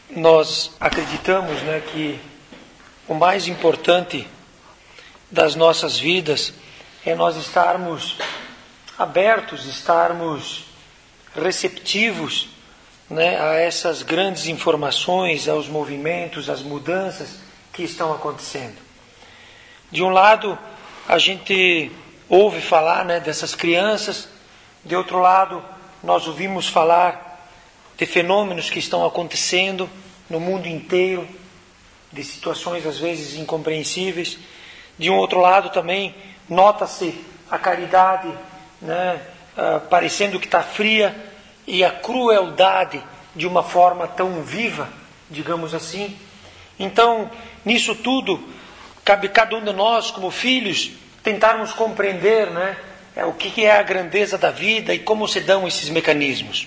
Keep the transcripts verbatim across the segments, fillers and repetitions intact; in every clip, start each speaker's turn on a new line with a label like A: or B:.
A: Nós acreditamos, né, que o mais importante das nossas vidas é nós estarmos abertos, estarmos receptivos, né, a essas grandes informações, aos movimentos, às mudanças que estão acontecendo. De um lado, a gente ouve falar, né, dessas crianças, de outro lado, nós ouvimos falar de fenômenos que estão acontecendo no mundo inteiro, de situações às vezes incompreensíveis. De um outro lado também, nota-se a caridade, né, uh, parecendo que está fria, e a crueldade de uma forma tão viva, digamos assim. Então, nisso tudo, cabe cada um de nós, como filhos, tentarmos compreender, né, é, o que é a grandeza da vida e como se dão esses mecanismos.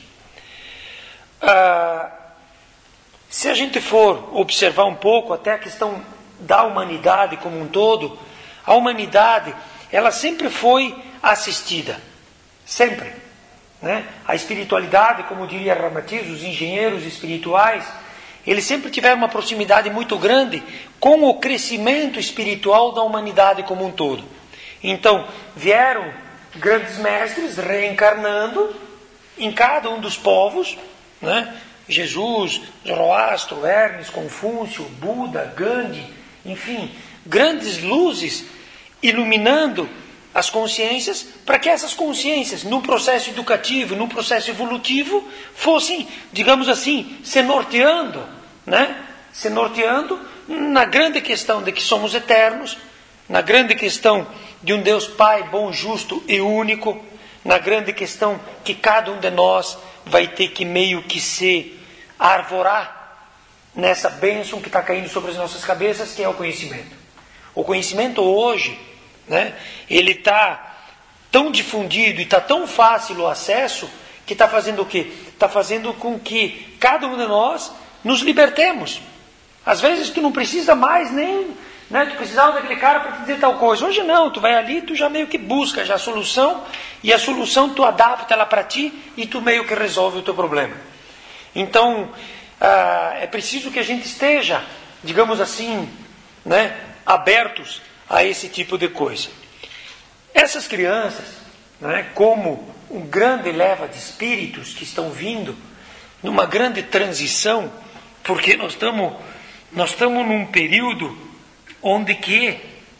A: Ah, se a gente for observar um pouco até a questão da humanidade como um todo, a humanidade, ela sempre foi assistida, sempre, né? A espiritualidade, como diria Ramatiz, os engenheiros espirituais, eles sempre tiveram uma proximidade muito grande com o crescimento espiritual da humanidade como um todo. Então, vieram grandes mestres reencarnando em cada um dos povos, né? Jesus, Zoroastro, Hermes, Confúcio, Buda, Gandhi, enfim, grandes luzes iluminando as consciências para que essas consciências, num processo educativo, num processo evolutivo, fossem, digamos assim, se norteando, né? Se norteando na grande questão de que somos eternos, na grande questão de um Deus Pai bom, justo e único, na grande questão que cada um de nós vai ter que meio que se arvorar nessa bênção que está caindo sobre as nossas cabeças, que é o conhecimento. O conhecimento hoje, né, ele está tão difundido e está tão fácil o acesso, que está fazendo o quê? Está fazendo com que cada um de nós nos libertemos. Às vezes tu não precisa mais nem... Né, tu precisava daquele cara para te dizer tal coisa. Hoje não, tu vai ali, tu já meio que busca já a solução, e a solução tu adapta ela para ti e tu meio que resolve o teu problema. Então, ah, é preciso que a gente esteja, digamos assim, né, abertos a esse tipo de coisa. Essas crianças, né, como um grande leva de espíritos que estão vindo numa grande transição, porque nós estamos nós estamos num período onde que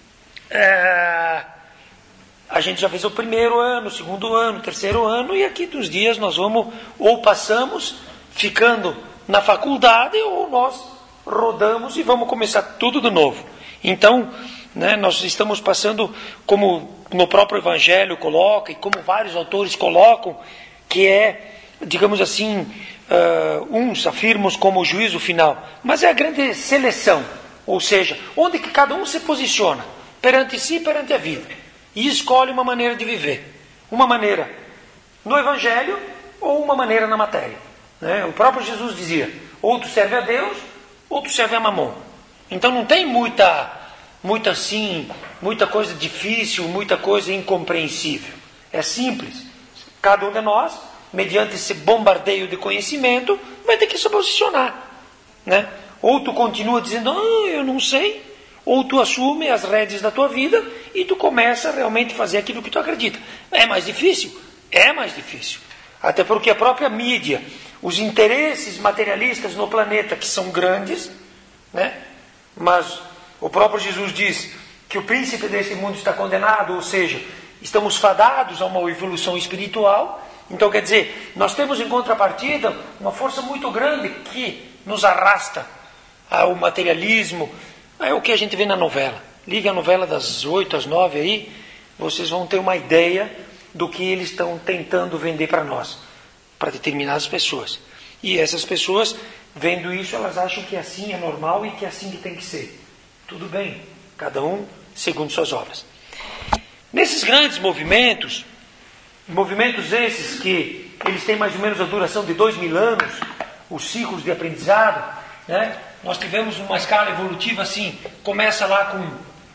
A: é, a gente já fez o primeiro ano, o segundo ano, o terceiro ano, e aqui dos dias nós vamos, ou passamos ficando na faculdade, ou nós rodamos e vamos começar tudo de novo. Então, né, nós estamos passando, como no próprio Evangelho coloca, e como vários autores colocam, que é, digamos assim, uh, uns afirmam como o juízo final, mas é a grande seleção. Ou seja, onde que cada um se posiciona perante si e perante a vida, e escolhe uma maneira de viver, uma maneira no Evangelho ou uma maneira na matéria, né? O próprio Jesus dizia, ou tu serve a Deus ou tu serve a Mamon. Então não tem muita, muita assim, muita coisa difícil, muita coisa incompreensível. É simples. Cada um de nós, mediante esse bombardeio de conhecimento, vai ter que se posicionar, né? Ou tu continua dizendo, ah, eu não sei, ou tu assume as rédeas da tua vida e tu começa a realmente fazer aquilo que tu acredita. É mais difícil? É mais difícil. Até porque a própria mídia, os interesses materialistas no planeta, que são grandes, né? Mas o próprio Jesus diz que o príncipe desse mundo está condenado, ou seja, estamos fadados a uma evolução espiritual. Então, quer dizer, nós temos em contrapartida uma força muito grande que nos arrasta ao materialismo. É o que a gente vê na novela. Liga a novela das oito às nove aí, vocês vão ter uma ideia do que eles estão tentando vender para nós, para determinadas pessoas. E essas pessoas, vendo isso, elas acham que assim é normal e que é assim que tem que ser. Tudo bem, cada um segundo suas obras. Nesses grandes movimentos, movimentos esses que eles têm mais ou menos a duração de dois mil anos, os ciclos de aprendizado, né? Nós tivemos uma escala evolutiva assim, começa lá com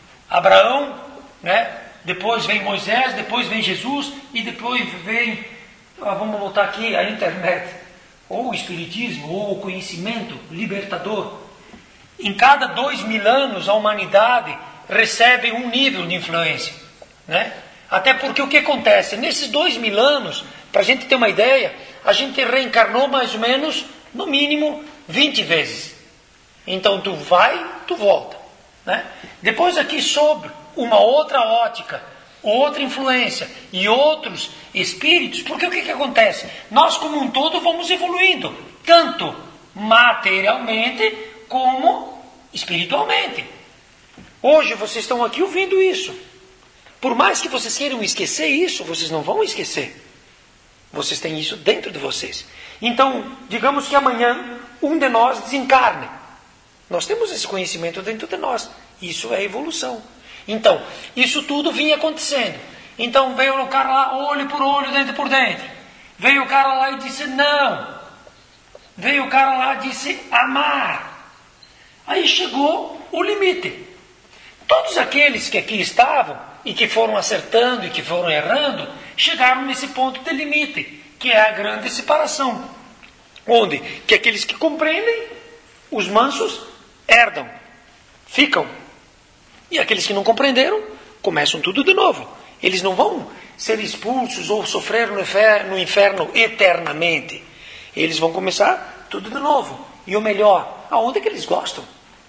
A: Abraão, né? Depois vem Moisés, depois vem Jesus, e depois vem, ah, vamos voltar aqui, a internet. ou o espiritismo, ou o conhecimento libertador, em cada dois mil anos a humanidade recebe um nível de influência, né? Até porque o que acontece? Nesses dois mil anos, para a gente ter uma ideia, a gente reencarnou mais ou menos, no mínimo, vinte vezes. Então tu vai, tu volta, né? Depois aqui sobre uma outra ótica, outra influência e outros espíritos, porque o que, que acontece? Nós como um todo vamos evoluindo, tanto materialmente como espiritualmente. Hoje vocês estão aqui ouvindo isso. Por mais que vocês queiram esquecer isso, vocês não vão esquecer. Vocês têm isso dentro de vocês. Então, digamos que amanhã um de nós desencarne. Nós temos esse conhecimento dentro de nós. Isso é evolução. Então, isso tudo vinha acontecendo. Então veio o cara lá, olho por olho, dente por dente. Veio o cara lá e disse não. Veio o cara lá e disse amar. Aí chegou o limite. Todos aqueles que aqui estavam, e que foram acertando e que foram errando, chegaram nesse ponto de limite, que é a grande separação. Onde que aqueles que compreendem, os mansos, herdam, ficam. E aqueles que não compreenderam, começam tudo de novo. Eles não vão ser expulsos ou sofrer no inferno, no inferno eternamente. Eles vão começar tudo de novo. E o melhor, aonde é que eles gostam?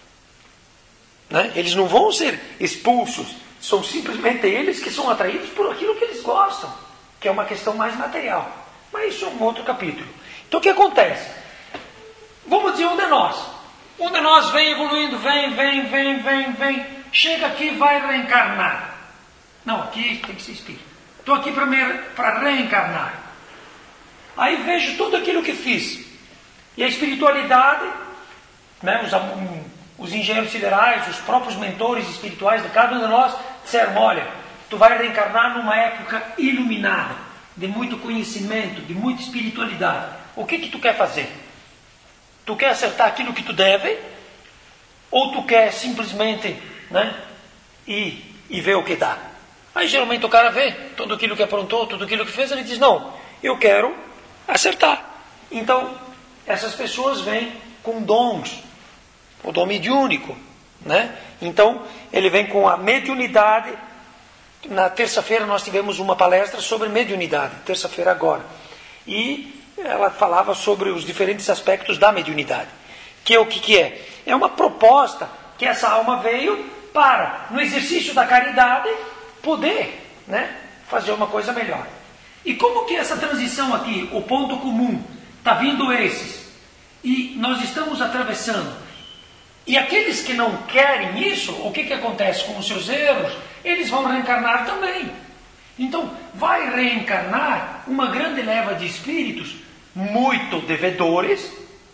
A: Né? Eles não vão ser expulsos. São simplesmente eles que são atraídos por aquilo que eles gostam, que é uma questão mais material. Mas isso é um outro capítulo. Então o que acontece? Vamos dizer um de nós. Um de nós vem evoluindo, vem, vem, vem, vem, vem. Chega aqui e vai reencarnar. Não, aqui tem que ser espírito. Estou aqui para reencarnar. Aí vejo tudo aquilo que fiz. E a espiritualidade, né, os, um, os engenheiros siderais, os próprios mentores espirituais de cada um de nós, disseram, olha, tu vai reencarnar numa época iluminada, de muito conhecimento, de muita espiritualidade. O que que tu quer fazer? Tu quer acertar aquilo que tu deve? Ou tu quer simplesmente, né, ir e ver o que dá? Aí geralmente o cara vê tudo aquilo que aprontou, tudo aquilo que fez, ele diz, não, eu quero acertar. Então, essas pessoas vêm com dons, o dom mediúnico, né? Então, ele vem com a mediunidade. Na terça-feira nós tivemos uma palestra sobre mediunidade, terça-feira agora. E ela falava sobre os diferentes aspectos da mediunidade. Que é o que, que é? É uma proposta que essa alma veio para, no exercício da caridade, poder, né, fazer uma coisa melhor. E como que essa transição aqui, o ponto comum, está vindo esses, e nós estamos atravessando, e aqueles que não querem isso, o que, que acontece com os seus erros? Eles vão reencarnar também. Então, vai reencarnar uma grande leva de espíritos muito devedores,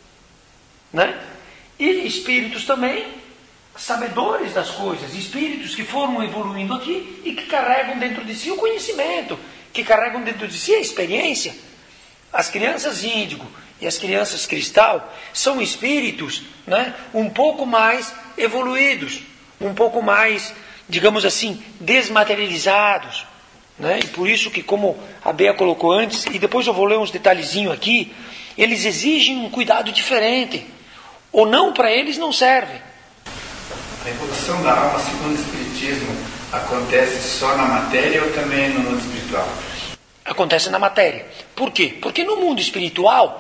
A: né? E espíritos também sabedores das coisas, espíritos que foram evoluindo aqui e que carregam dentro de si o conhecimento, que carregam dentro de si a experiência. As crianças índigo e as crianças cristal são espíritos, né, um pouco mais evoluídos, um pouco mais, digamos assim, desmaterializados, né? E por isso que, como a Bea colocou antes, e depois eu vou ler uns detalhezinhos aqui, eles exigem um cuidado diferente. Ou não, para eles não serve.
B: A evolução da alma, segundo o Espiritismo, acontece só na matéria ou também no mundo espiritual?
A: Acontece na matéria. Por quê? Porque no mundo espiritual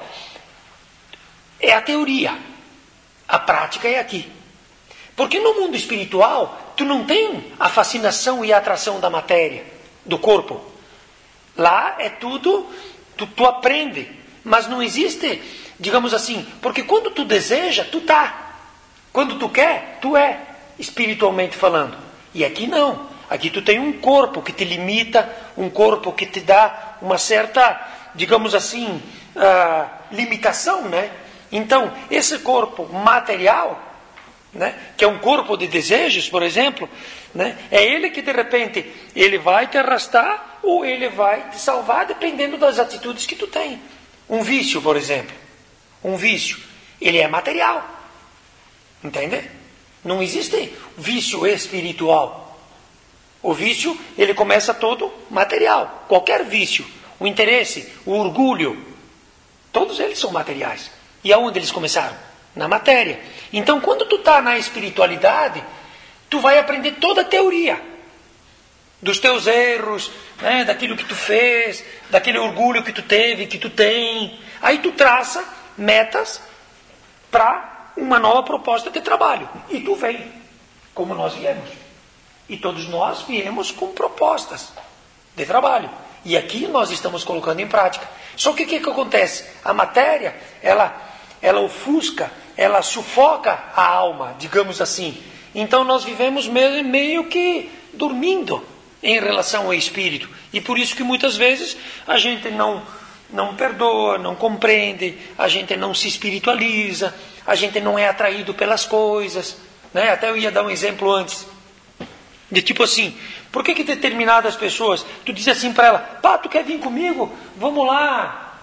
A: é a teoria. A prática é aqui. Porque no mundo espiritual, tu não tem a fascinação e a atração da matéria, do corpo. Lá é tudo, tu, tu aprende. Mas não existe, digamos assim, porque quando tu deseja, tu tá. Quando tu quer, tu é, espiritualmente falando. E aqui não. Aqui tu tem um corpo que te limita, um corpo que te dá uma certa, digamos assim, uh, limitação, né? Então, esse corpo material, né, que é um corpo de desejos, por exemplo, né, é ele que de repente, ele vai te arrastar ou ele vai te salvar, dependendo das atitudes que tu tem. Um vício, por exemplo. Um vício, ele é material. Entende? Não existe vício espiritual. O vício, ele começa todo material. Qualquer vício. O interesse, o orgulho. Todos eles são materiais. E aonde eles começaram? Na matéria. Então, quando tu está na espiritualidade, tu vai aprender toda a teoria dos teus erros, né, daquilo que tu fez, daquele orgulho que tu teve, que tu tem. Aí tu traça metas para uma nova proposta de trabalho. E tu vem, como nós viemos. E todos nós viemos com propostas de trabalho. E aqui nós estamos colocando em prática. Só que o que, que acontece? A matéria, ela, ela ofusca, ela sufoca a alma, digamos assim. Então nós vivemos meio, meio que dormindo em relação ao espírito. E por isso que muitas vezes a gente não, não perdoa, não compreende, a gente não se espiritualiza, a gente não é atraído pelas coisas. Né? Até eu ia dar um exemplo antes. De tipo assim, por que que determinadas pessoas, tu diz assim para ela, pá, tu quer vir comigo? Vamos lá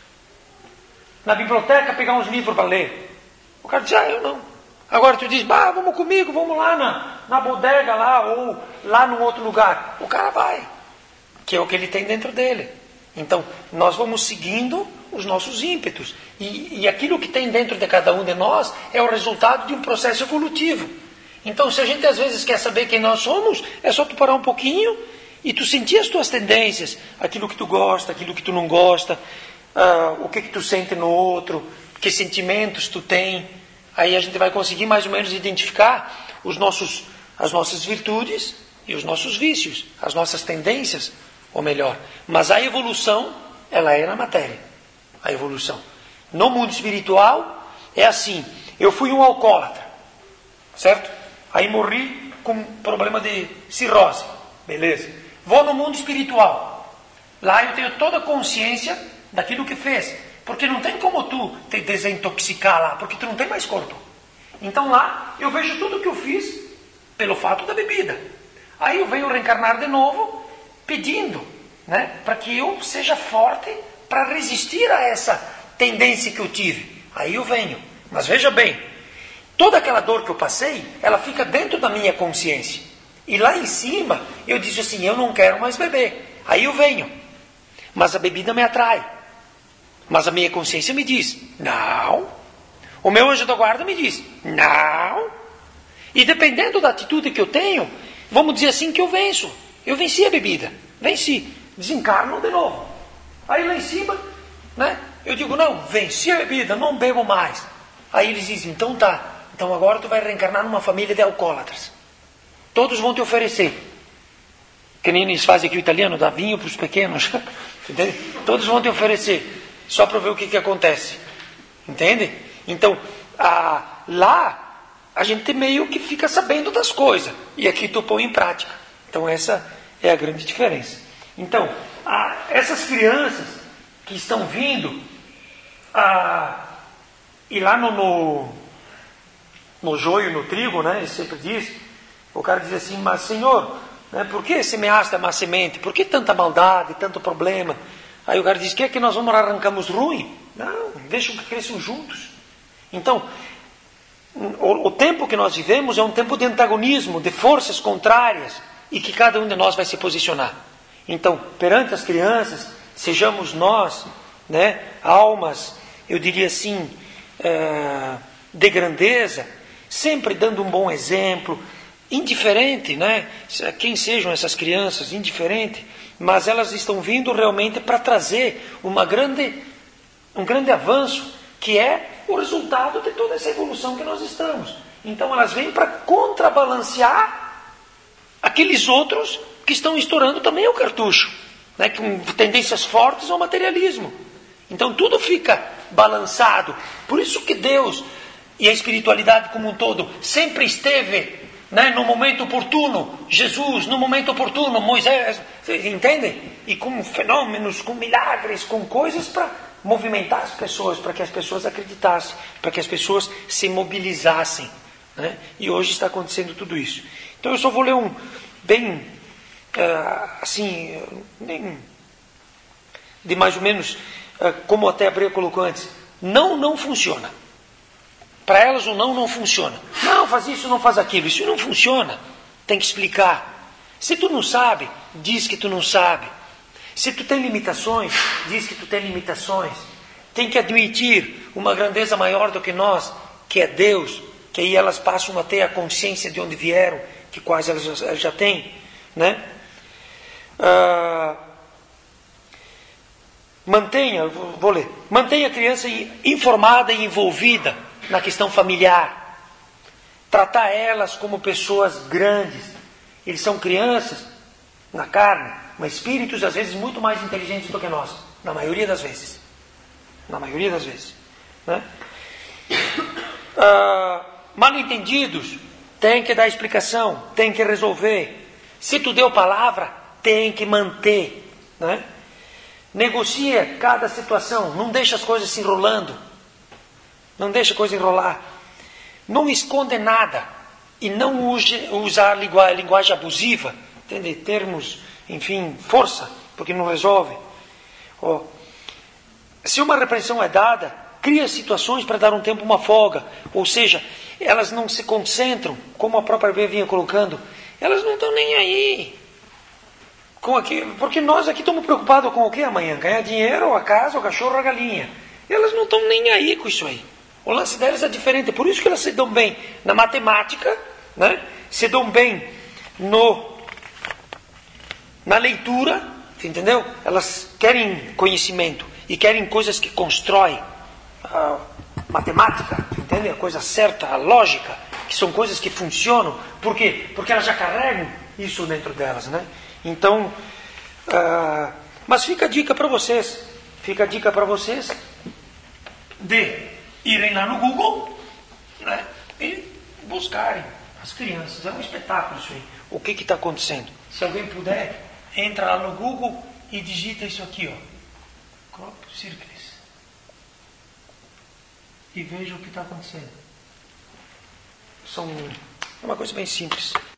A: na biblioteca pegar uns livros para ler. O cara diz, ah, eu não. Agora tu diz, bah, vamos comigo, vamos lá na, na bodega lá, ou lá num outro lugar. O cara vai, que é o que ele tem dentro dele. Então, nós vamos seguindo os nossos ímpetos. E, e aquilo que tem dentro de cada um de nós é o resultado de um processo evolutivo. Então, se a gente às vezes quer saber quem nós somos, é só tu parar um pouquinho e tu sentir as tuas tendências, aquilo que tu gosta, aquilo que tu não gosta, uh, o que que tu sente no outro, que sentimentos tu tem. Aí a gente vai conseguir mais ou menos identificar os nossos, as nossas virtudes e os nossos vícios, as nossas tendências, ou melhor. Mas a evolução, ela é na matéria. A evolução. No mundo espiritual, é assim. Eu fui um alcoólatra, certo? Aí morri com problema de cirrose. Beleza. Vou no mundo espiritual. Lá eu tenho toda a consciência daquilo que fez. Porque não tem como tu te desintoxicar lá, porque tu não tem mais corpo. Então lá eu vejo tudo o que eu fiz pelo fato da bebida. Aí eu venho reencarnar de novo pedindo, né, para que eu seja forte para resistir a essa tendência que eu tive. Aí eu venho. Mas veja bem, toda aquela dor que eu passei, ela fica dentro da minha consciência. E lá em cima, eu disse assim, eu não quero mais beber. Aí eu venho. Mas a bebida me atrai. Mas a minha consciência me diz, não. O meu anjo da guarda me diz, não. E dependendo da atitude que eu tenho, vamos dizer assim que eu venço. Eu venci a bebida. Venci. Desencarno de novo. Aí lá em cima, né, eu digo, não, venci a bebida, não bebo mais. Aí eles dizem, então tá. Então agora tu vai reencarnar numa família de alcoólatras. Todos vão te oferecer. Que nem eles fazem aqui o italiano, dá vinho para os pequenos. Entende? Todos vão te oferecer. Só para ver o que, que acontece. Entende? Então, a, lá, a gente meio que fica sabendo das coisas. E aqui tu põe em prática. Então essa é a grande diferença. Então, a, essas crianças que estão vindo, a, e lá no... no no joio, no trigo, né? Ele sempre diz, o cara diz assim, mas Senhor, né, por que semeaste a má semente? Por que tanta maldade, tanto problema? Aí o cara diz, quer que nós vamos arrancamos ruim? Não, deixam que cresçam juntos. Então, o, o tempo que nós vivemos é um tempo de antagonismo, de forças contrárias, e que cada um de nós vai se posicionar. Então, perante as crianças, sejamos nós, né, almas, eu diria assim, uh, de grandeza, sempre dando um bom exemplo, indiferente, né? Quem sejam essas crianças, indiferente, mas elas estão vindo realmente para trazer uma grande, um grande avanço, que é o resultado de toda essa evolução que nós estamos. Então elas vêm para contrabalancear aqueles outros que estão estourando também o cartucho, né? Com tendências fortes ao materialismo. Então tudo fica balançado. Por isso que Deus e a espiritualidade como um todo sempre esteve, né, no momento oportuno, Jesus no momento oportuno, Moisés, entendem? E com fenômenos, com milagres, com coisas para movimentar as pessoas, para que as pessoas acreditassem, para que as pessoas se mobilizassem, né? E hoje está acontecendo tudo isso. Então eu só vou ler um bem uh, assim, bem, de mais ou menos uh, como até a Brea colocou antes. Não, não funciona. Para elas o não não funciona. Não, faz isso, não faz aquilo. Isso não funciona. Tem que explicar. Se tu não sabe, diz que tu não sabe. Se tu tem limitações, diz que tu tem limitações. tem que admitir uma grandeza maior do que nós, que é Deus, que aí elas passam a ter a consciência de onde vieram, que quase elas já, já têm, né? Ah, mantenha, vou ler, mantenha a criança informada e envolvida na questão familiar, tratar elas como pessoas grandes. Eles são crianças na carne, mas espíritos às vezes muito mais inteligentes do que nós, na maioria das vezes, na maioria das vezes, né? Ah, mal entendidos, tem que dar explicação, tem que resolver. Se tu deu palavra, tem que manter, né? Negocia cada situação, não deixa as coisas se enrolando, não deixa a coisa enrolar, não esconde nada e não use, usar linguagem abusiva, entende? Termos, enfim, força, porque não resolve. Oh, se uma repreensão é dada, cria situações para dar um tempo uma folga, ou seja, elas não se concentram, como a própria B vinha colocando, elas não estão nem aí. Com aquilo, porque nós aqui estamos preocupados com o que amanhã? Ganhar dinheiro, ou a casa, ou o cachorro, ou a galinha. Elas não estão nem aí com isso aí. O lance delas é diferente. Por isso que elas se dão bem na matemática, né? Se dão bem no, na leitura, entendeu? Elas querem conhecimento e querem coisas que constroem. A matemática, entende? A coisa certa, a lógica, que são coisas que funcionam. Por quê? Porque elas já carregam isso dentro delas, né? Então, uh, mas fica a dica para vocês, fica a dica para vocês de irem lá no Google, né, e buscarem as crianças. É um espetáculo isso aí. O que está acontecendo? Se alguém puder, entra lá no Google e digita isso aqui, ó, crop circles, e veja o que está acontecendo. São, é uma coisa bem simples.